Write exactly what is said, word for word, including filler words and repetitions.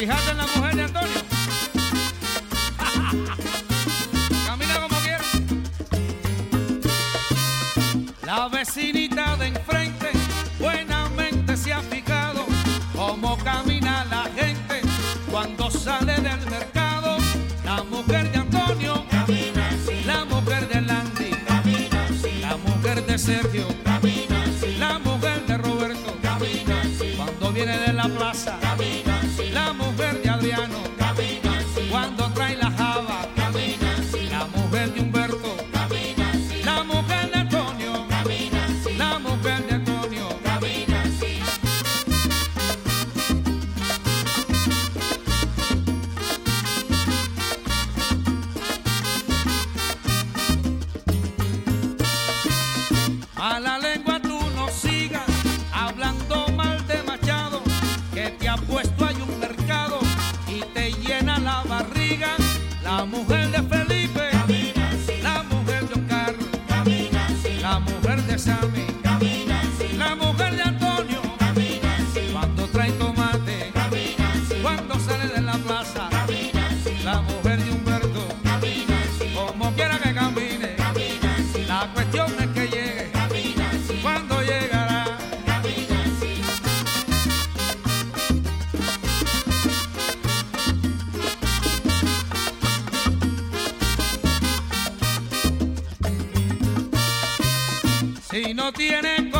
Fíjate en la mujer de Antonio. Camina como quiere. La vecinita de enfrente buenamente se ha fijado cómo camina la gente cuando sale del mercado. La mujer de Antonio camina así, la mujer de Landy camina así, la mujer de Sergio camina así, la mujer de Roberto camina así, cuando viene de la plaza camina así, la mujer de Adriano camina así, cuando trae la java camina así, la mujer de Humberto camina así, la mujer de Antonio camina así, la mujer de Antonio camina así. Mala lengua tú no sigas hablando mal de Machado, que te ha puesto ahí un mercado y te llena la barriga. La mujer de Felipe camina así, la mujer de Oscar camina así, la mujer de Sammy camina así, la mujer de Antonio camina así, cuando trae tomate camina así, cuando sale de la plaza camina así, la mujer de Humberto camina así, como quiera que camine camina así, la cuestión es que llegue camina así, cuando llegará camina así. Si no tiene